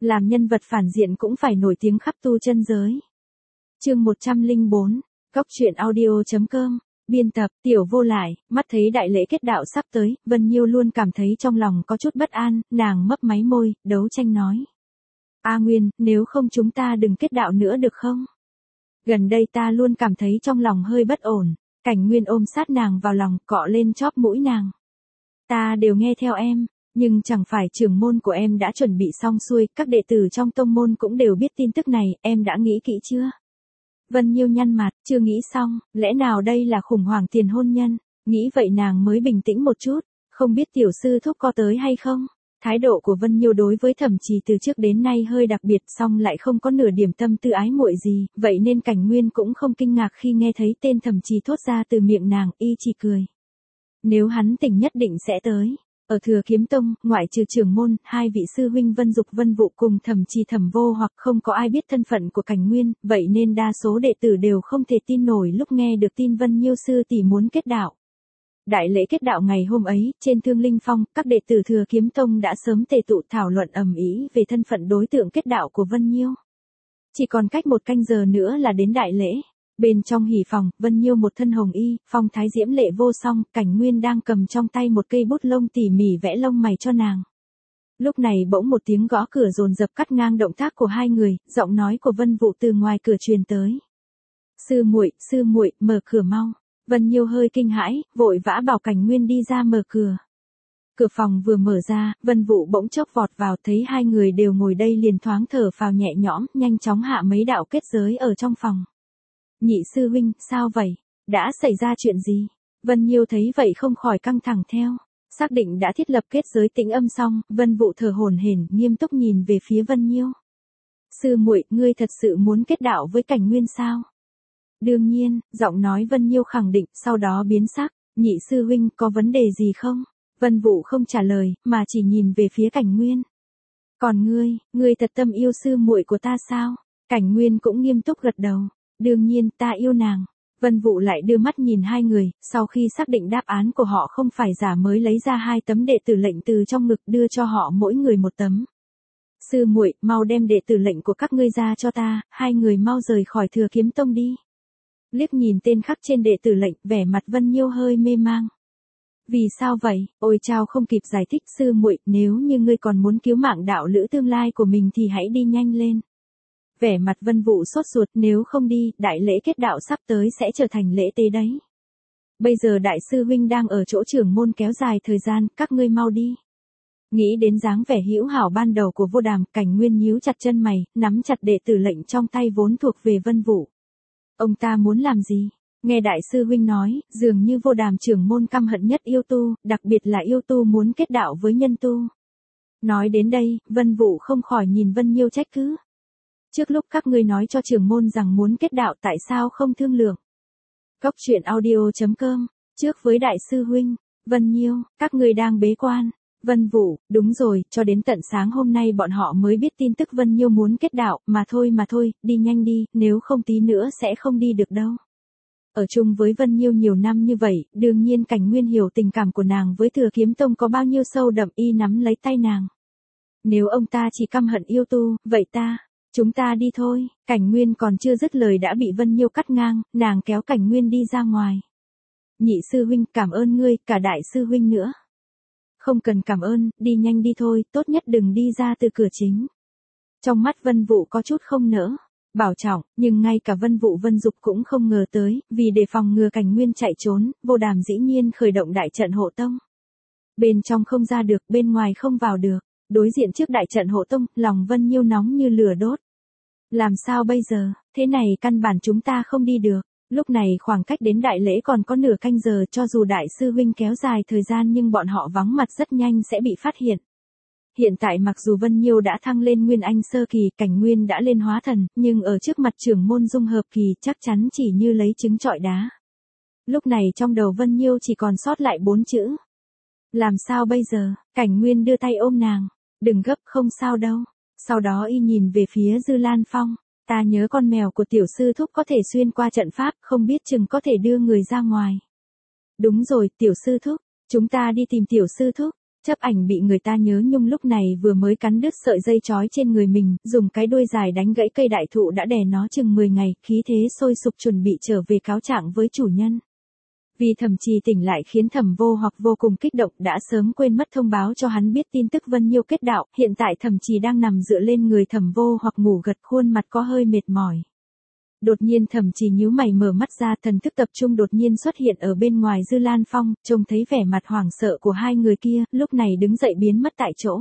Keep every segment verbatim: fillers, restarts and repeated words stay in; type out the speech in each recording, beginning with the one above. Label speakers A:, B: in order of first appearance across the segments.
A: làm nhân vật phản diện cũng phải nổi tiếng khắp tu chân giới. Chương một trăm lẻ bốn, Góc truyện audio chấm com, biên tập, Tiểu Vô Lại. Mắt thấy đại lễ kết đạo sắp tới, Vân Nhiêu luôn cảm thấy trong lòng có chút bất an, nàng mấp máy môi, đấu tranh nói. A Nguyên, nếu không chúng ta đừng kết đạo nữa được không? Gần đây ta luôn cảm thấy trong lòng hơi bất ổn. Cảnh Nguyên ôm sát nàng vào lòng, cọ lên chóp mũi nàng. Ta đều nghe theo em, nhưng chẳng phải trưởng môn của em đã chuẩn bị xong xuôi, các đệ tử trong tông môn cũng đều biết tin tức này, em đã nghĩ kỹ chưa? Vân Nhiêu nhăn mặt, chưa nghĩ xong, lẽ nào đây là khủng hoảng tiền hôn nhân? Nghĩ vậy nàng mới bình tĩnh một chút, không biết tiểu sư thúc có tới hay không? Thái độ của Vân Nhiêu đối với Thẩm Trì từ trước đến nay hơi đặc biệt, song lại không có nửa điểm tâm tư ái muội gì, vậy nên Cảnh Nguyên cũng không kinh ngạc khi nghe thấy tên Thẩm Trì thốt ra từ miệng nàng, y chỉ cười. Nếu hắn tỉnh nhất định sẽ tới. Ở Thừa Kiếm Tông, ngoại trừ trưởng môn, hai vị sư huynh Vân Dục Vân Vụ cùng Thẩm Trì Thẩm Vô hoặc không có ai biết thân phận của Cảnh Nguyên, vậy nên đa số đệ tử đều không thể tin nổi lúc nghe được tin Vân Nhiêu sư tỷ muốn kết đạo. Đại lễ kết đạo ngày hôm ấy, trên Thương Linh Phong, các đệ tử Thừa Kiếm Tông đã sớm tề tụ thảo luận ầm ĩ về thân phận đối tượng kết đạo của Vân Nhiêu. Chỉ còn cách một canh giờ nữa là đến đại lễ. Bên trong hỉ phòng, Vân Nhiêu một thân hồng y, phong thái diễm lệ vô song, Cảnh Nguyên đang cầm trong tay một cây bút lông tỉ mỉ vẽ lông mày cho nàng. Lúc này bỗng một tiếng gõ cửa dồn dập cắt ngang động tác của hai người, giọng nói của Vân Vụ từ ngoài cửa truyền tới. Sư muội, sư muội, mở cửa mau. Vân Nhiêu hơi kinh hãi, vội vã bảo Cảnh Nguyên đi ra mở cửa. Cửa phòng vừa mở ra, Vân Vụ bỗng chốc vọt vào, thấy hai người đều ngồi đây liền thoáng thở phào nhẹ nhõm, nhanh chóng hạ mấy đạo kết giới ở trong phòng. Nhị sư huynh, sao vậy? Đã xảy ra chuyện gì? Vân Nhiêu thấy vậy không khỏi căng thẳng theo. Xác định đã thiết lập kết giới tĩnh âm xong, Vân Vụ thở hổn hển, nghiêm túc nhìn về phía Vân Nhiêu. Sư muội, ngươi thật sự muốn kết đạo với Cảnh Nguyên sao? Đương nhiên, giọng nói Vân Nhiêu khẳng định, sau đó biến sắc. Nhị sư huynh, có vấn đề gì không? Vân Vụ không trả lời, mà chỉ nhìn về phía Cảnh Nguyên. Còn ngươi, ngươi thật tâm yêu sư muội của ta sao? Cảnh Nguyên cũng nghiêm túc gật đầu. Đương nhiên, ta yêu nàng. Vân Vụ lại đưa mắt nhìn hai người, sau khi xác định đáp án của họ không phải giả mới lấy ra hai tấm đệ tử lệnh từ trong ngực đưa cho họ mỗi người một tấm. Sư muội, mau đem đệ tử lệnh của các ngươi ra cho ta, hai người mau rời khỏi Thừa Kiếm Tông đi. Liếc nhìn tên khắc trên đệ tử lệnh, vẻ mặt Vân Nhiêu hơi mê mang. Vì sao vậy? Ôi chao, không kịp giải thích. Sư muội, nếu như ngươi còn muốn cứu mạng đạo lữ tương lai của mình thì hãy đi nhanh lên. Vẻ mặt Vân Vụ sốt ruột, nếu không đi, đại lễ kết đạo sắp tới sẽ trở thành lễ tế đấy. Bây giờ đại sư huynh đang ở chỗ trưởng môn kéo dài thời gian, các ngươi mau đi. Nghĩ đến dáng vẻ hữu hảo ban đầu của Vô Đàm, Cảnh Nguyên nhíu chặt chân mày, nắm chặt đệ tử lệnh trong tay vốn thuộc về Vân Vụ. Ông ta muốn làm gì? Nghe đại sư huynh nói, dường như Vô Đàm trưởng môn căm hận nhất yêu tu, đặc biệt là yêu tu muốn kết đạo với nhân tu. Nói đến đây, Vân Vụ không khỏi nhìn Vân Nhiêu trách cứ. Trước lúc các ngươi nói cho trưởng môn rằng muốn kết đạo tại sao không thương lượng? Góc truyện audio chấm com, trước với đại sư huynh, Vân Nhiêu, các ngươi đang bế quan. Vân Vụ, đúng rồi, cho đến tận sáng hôm nay bọn họ mới biết tin tức Vân Nhiêu muốn kết đạo, mà thôi mà thôi, đi nhanh đi, nếu không tí nữa sẽ không đi được đâu. Ở chung với Vân Nhiêu nhiều năm như vậy, đương nhiên Cảnh Nguyên hiểu tình cảm của nàng với Thừa Kiếm Tông có bao nhiêu sâu đậm, y nắm lấy tay nàng. Nếu ông ta chỉ căm hận yêu tu, vậy ta... Chúng ta đi thôi. Cảnh Nguyên còn chưa dứt lời đã bị Vân Nhiêu cắt ngang, nàng kéo Cảnh Nguyên đi ra ngoài. Nhị sư huynh, cảm ơn ngươi, cả đại sư huynh nữa. Không cần cảm ơn, đi nhanh đi thôi, tốt nhất đừng đi ra từ cửa chính. Trong mắt Vân Vụ có chút không nỡ, bảo trọng, nhưng ngay cả Vân Vụ Vân Dục cũng không ngờ tới, vì để phòng ngừa Cảnh Nguyên chạy trốn, Vô Đàm dĩ nhiên khởi động đại trận hộ tông. Bên trong không ra được, bên ngoài không vào được. Đối diện trước đại trận hộ tông, lòng Vân Nhiêu nóng như lửa đốt. Làm sao bây giờ, thế này căn bản chúng ta không đi được. Lúc này khoảng cách đến đại lễ còn có nửa canh giờ, cho dù đại sư huynh kéo dài thời gian nhưng bọn họ vắng mặt rất nhanh sẽ bị phát hiện. Hiện tại mặc dù Vân Nhiêu đã thăng lên Nguyên Anh sơ kỳ, Cảnh Nguyên đã lên hóa thần, nhưng ở trước mặt trưởng môn dung hợp kỳ chắc chắn chỉ như lấy trứng trọi đá. Lúc này trong đầu Vân Nhiêu chỉ còn sót lại bốn chữ. Làm sao bây giờ? Cảnh Nguyên đưa tay ôm nàng. Đừng gấp, không sao đâu. Sau đó y nhìn về phía Dư Lan Phong. Ta nhớ con mèo của tiểu sư thúc có thể xuyên qua trận pháp, không biết chừng có thể đưa người ra ngoài. Đúng rồi, tiểu sư thúc. Chúng ta đi tìm tiểu sư thúc. Chấp ảnh bị người ta nhớ nhung lúc này vừa mới cắn đứt sợi dây trói trên người mình, dùng cái đuôi dài đánh gãy cây đại thụ đã đè nó chừng mười ngày, khí thế sôi sục chuẩn bị trở về cáo trạng với chủ nhân. Vì Thẩm Trì tỉnh lại khiến Thẩm Vô Hoặc vô cùng kích động, đã sớm quên mất thông báo cho hắn biết tin tức Vân Nhiêu kết đạo, hiện tại Thẩm Trì đang nằm dựa lên người Thẩm Vô Hoặc ngủ gật, khuôn mặt có hơi mệt mỏi. Đột nhiên Thẩm Trì nhíu mày mở mắt ra, thần thức tập trung đột nhiên xuất hiện ở bên ngoài Dư Lan Phong, trông thấy vẻ mặt hoảng sợ của hai người kia, lúc này đứng dậy biến mất tại chỗ.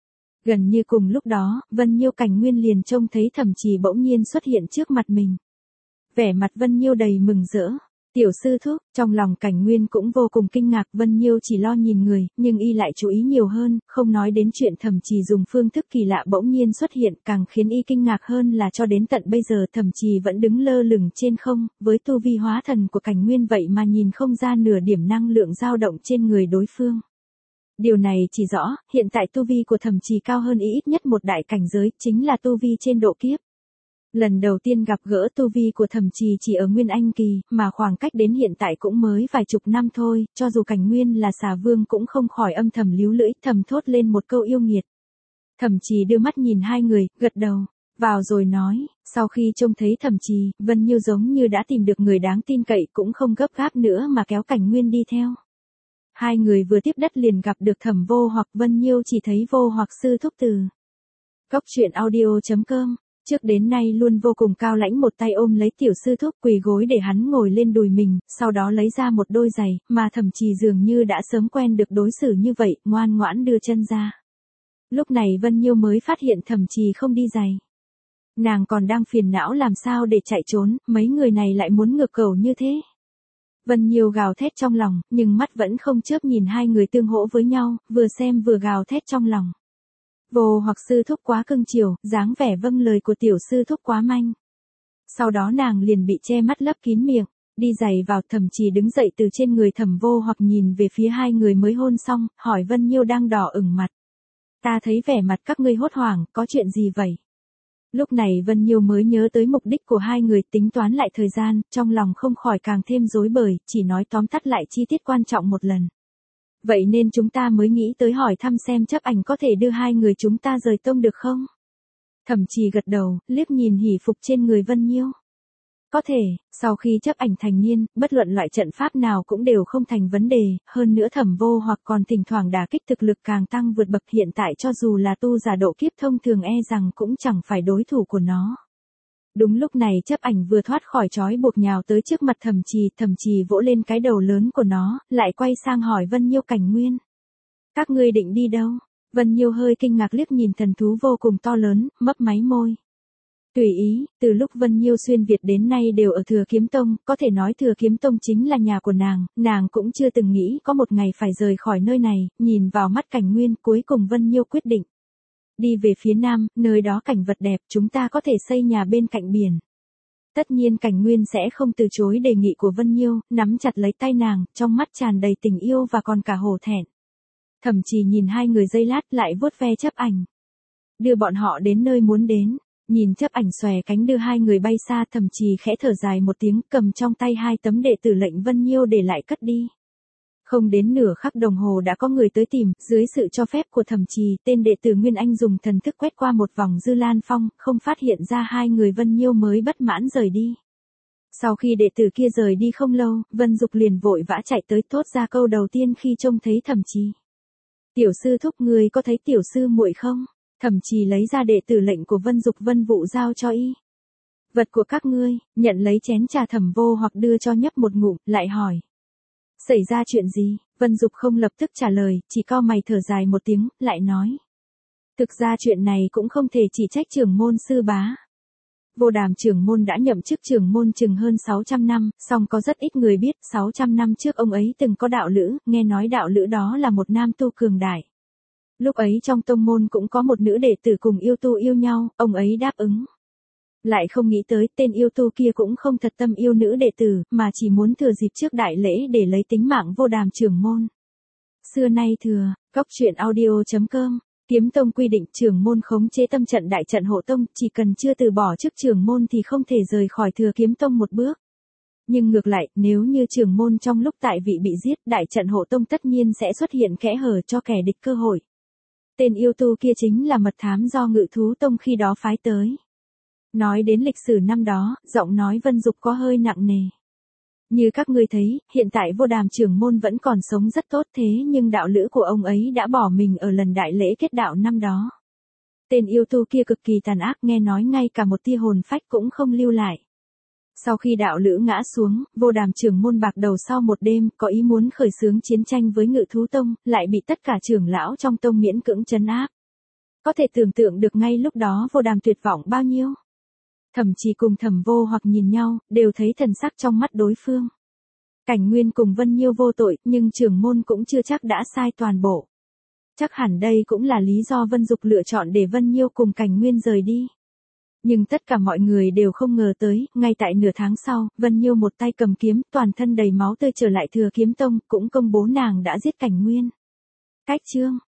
A: Gần như cùng lúc đó, Vân Nhiêu Cảnh Nguyên liền trông thấy Thẩm Trì bỗng nhiên xuất hiện trước mặt mình. Vẻ mặt Vân Nhiêu đầy mừng rỡ. Tiểu sư thúc, trong lòng Cảnh Nguyên cũng vô cùng kinh ngạc, Vân Nhiêu chỉ lo nhìn người, nhưng y lại chú ý nhiều hơn, không nói đến chuyện Thẩm Trì dùng phương thức kỳ lạ bỗng nhiên xuất hiện, càng khiến y kinh ngạc hơn là cho đến tận bây giờ Thẩm Trì vẫn đứng lơ lửng trên không, với tu vi hóa thần của Cảnh Nguyên vậy mà nhìn không ra nửa điểm năng lượng dao động trên người đối phương. Điều này chỉ rõ, hiện tại tu vi của Thẩm Trì cao hơn y ít nhất một đại cảnh giới, chính là tu vi trên độ kiếp. Lần đầu tiên gặp gỡ tu vi của Thẩm Trì chỉ ở Nguyên Anh kỳ, mà khoảng cách đến hiện tại cũng mới vài chục năm thôi, cho dù Cảnh Nguyên là Xà Vương cũng không khỏi âm thầm líu lưỡi, thầm thốt lên một câu yêu nghiệt. Thẩm Trì đưa mắt nhìn hai người, gật đầu, vào rồi nói, sau khi trông thấy Thẩm Trì, Vân Nhiêu giống như đã tìm được người đáng tin cậy, cũng không gấp gáp nữa mà kéo Cảnh Nguyên đi theo. Hai người vừa tiếp đất liền gặp được Thẩm Vô Hoặc, Vân Nhiêu chỉ thấy Vô Hoặc sư thúc từ. Cốc truyện audio chấm com Trước đến nay luôn vô cùng cao lãnh, một tay ôm lấy tiểu sư thúc quỳ gối để hắn ngồi lên đùi mình, sau đó lấy ra một đôi giày, mà Thẩm Trì dường như đã sớm quen được đối xử như vậy, ngoan ngoãn đưa chân ra. Lúc này Vân Nhiêu mới phát hiện Thẩm Trì không đi giày. Nàng còn đang phiền não làm sao để chạy trốn, mấy người này lại muốn ngược cầu như thế. Vân Nhiêu gào thét trong lòng, nhưng mắt vẫn không chớp nhìn hai người tương hỗ với nhau, vừa xem vừa gào thét trong lòng. Vô Hoặc sư thúc quá cưng chiều, dáng vẻ vâng lời của tiểu sư thúc quá manh. Sau đó nàng liền bị che mắt lấp kín miệng, đi giày vào. Thẩm Trì đứng dậy từ trên người Thẩm Vô Hoặc nhìn về phía hai người mới hôn xong, hỏi Vân Nhiêu đang đỏ ửng mặt. Ta thấy vẻ mặt các ngươi hốt hoảng, có chuyện gì vậy? Lúc này Vân Nhiêu mới nhớ tới mục đích của hai người, tính toán lại thời gian, trong lòng không khỏi càng thêm rối bời, chỉ nói tóm tắt lại chi tiết quan trọng một lần. Vậy nên chúng ta mới nghĩ tới hỏi thăm xem chấp ảnh có thể đưa hai người chúng ta rời tông được không? Thẩm Trì gật đầu, liếc nhìn hỷ phục trên người Vân Nhiêu. Có thể, sau khi chấp ảnh thành niên, bất luận loại trận pháp nào cũng đều không thành vấn đề, hơn nữa Thẩm Vô Hoặc còn thỉnh thoảng đả kích thực lực càng tăng vượt bậc, hiện tại cho dù là tu giả độ kiếp thông thường e rằng cũng chẳng phải đối thủ của nó. Đúng lúc này chấp ảnh vừa thoát khỏi trói buộc nhào tới trước mặt Thẩm Trì, Thẩm Trì vỗ lên cái đầu lớn của nó, lại quay sang hỏi Vân Nhiêu Cảnh Nguyên. Các ngươi định đi đâu? Vân Nhiêu hơi kinh ngạc liếc nhìn thần thú vô cùng to lớn, mấp máy môi. Tùy ý, từ lúc Vân Nhiêu xuyên Việt đến nay đều ở Thừa Kiếm Tông, có thể nói Thừa Kiếm Tông chính là nhà của nàng, nàng cũng chưa từng nghĩ có một ngày phải rời khỏi nơi này, nhìn vào mắt Cảnh Nguyên, cuối cùng Vân Nhiêu quyết định. Đi về phía nam, nơi đó cảnh vật đẹp, chúng ta có thể xây nhà bên cạnh biển. Tất nhiên Cảnh Nguyên sẽ không từ chối đề nghị của Vân Nhiêu, nắm chặt lấy tay nàng, trong mắt tràn đầy tình yêu và còn cả hổ thẹn. Thẩm Trì nhìn hai người giây lát lại vuốt ve chấp ảnh. Đưa bọn họ đến nơi muốn đến. Nhìn chấp ảnh xòe cánh đưa hai người bay xa, Thẩm Trì khẽ thở dài một tiếng, cầm trong tay hai tấm đệ tử lệnh Vân Nhiêu để lại cất đi. Không đến nửa khắc đồng hồ đã có người tới tìm, dưới sự cho phép của Thẩm Trì, tên đệ tử Nguyên Anh dùng thần thức quét qua một vòng Dư Lan Phong, không phát hiện ra hai người Vân Nhiêu mới bất mãn rời đi. Sau khi đệ tử kia rời đi không lâu, Vân Dục liền vội vã chạy tới, thốt ra câu đầu tiên khi trông thấy Thẩm Trì. Tiểu sư thúc, người có thấy tiểu sư muội không? Thẩm Trì lấy ra đệ tử lệnh của Vân Dục Vân Vụ giao cho y. Vật của các ngươi, nhận lấy chén trà Thẩm Vô Hoặc đưa cho nhấp một ngụm, lại hỏi. Xảy ra chuyện gì? Vân Dục không lập tức trả lời, chỉ cau mày thở dài một tiếng, lại nói. Thực ra chuyện này cũng không thể chỉ trách trưởng môn sư bá. Vô Đàm trưởng môn đã nhậm chức trưởng môn chừng hơn sáu trăm năm, song có rất ít người biết, sáu trăm năm trước ông ấy từng có đạo lữ, nghe nói đạo lữ đó là một nam tu cường đại. Lúc ấy trong tông môn cũng có một nữ đệ tử cùng yêu tu yêu nhau, ông ấy đáp ứng. Lại không nghĩ tới tên yêu tu kia cũng không thật tâm yêu nữ đệ tử, mà chỉ muốn thừa dịp trước đại lễ để lấy tính mạng Vô Đàm trưởng môn. Xưa nay thừa, cốc truyện audio chấm com, Kiếm Tông quy định trưởng môn khống chế tâm trận đại trận hộ tông, chỉ cần chưa từ bỏ chức trưởng môn thì không thể rời khỏi Thừa Kiếm Tông một bước. Nhưng ngược lại, nếu như trưởng môn trong lúc tại vị bị giết, đại trận hộ tông tất nhiên sẽ xuất hiện kẽ hở cho kẻ địch cơ hội. Tên yêu tu kia chính là mật thám do Ngự thú tông khi đó phái tới. Nói đến lịch sử năm đó, giọng nói Vân Dục có hơi nặng nề. Như các ngươi thấy, hiện tại Vô Đàm trưởng môn vẫn còn sống rất tốt thế nhưng đạo lữ của ông ấy đã bỏ mình ở lần đại lễ kết đạo năm đó. Tên yêu tu kia cực kỳ tàn ác, nghe nói ngay cả một tia hồn phách cũng không lưu lại. Sau khi đạo lữ ngã xuống, Vô Đàm trưởng môn bạc đầu sau một đêm, có ý muốn khởi xướng chiến tranh với Ngự thú tông, lại bị tất cả trưởng lão trong tông miễn cưỡng trấn áp. Có thể tưởng tượng được ngay lúc đó Vô Đàm tuyệt vọng bao nhiêu. Thậm chí cùng Thẩm Vô hoặc nhìn nhau, đều thấy thần sắc trong mắt đối phương. Cảnh Nguyên cùng Vân Nhiêu vô tội, nhưng trưởng môn cũng chưa chắc đã sai toàn bộ. Chắc hẳn đây cũng là lý do Vân Dục lựa chọn để Vân Nhiêu cùng Cảnh Nguyên rời đi. Nhưng tất cả mọi người đều không ngờ tới, ngay tại nửa tháng sau, Vân Nhiêu một tay cầm kiếm, toàn thân đầy máu tươi trở lại Thừa Kiếm Tông, cũng công bố nàng đã giết Cảnh Nguyên. Cách chương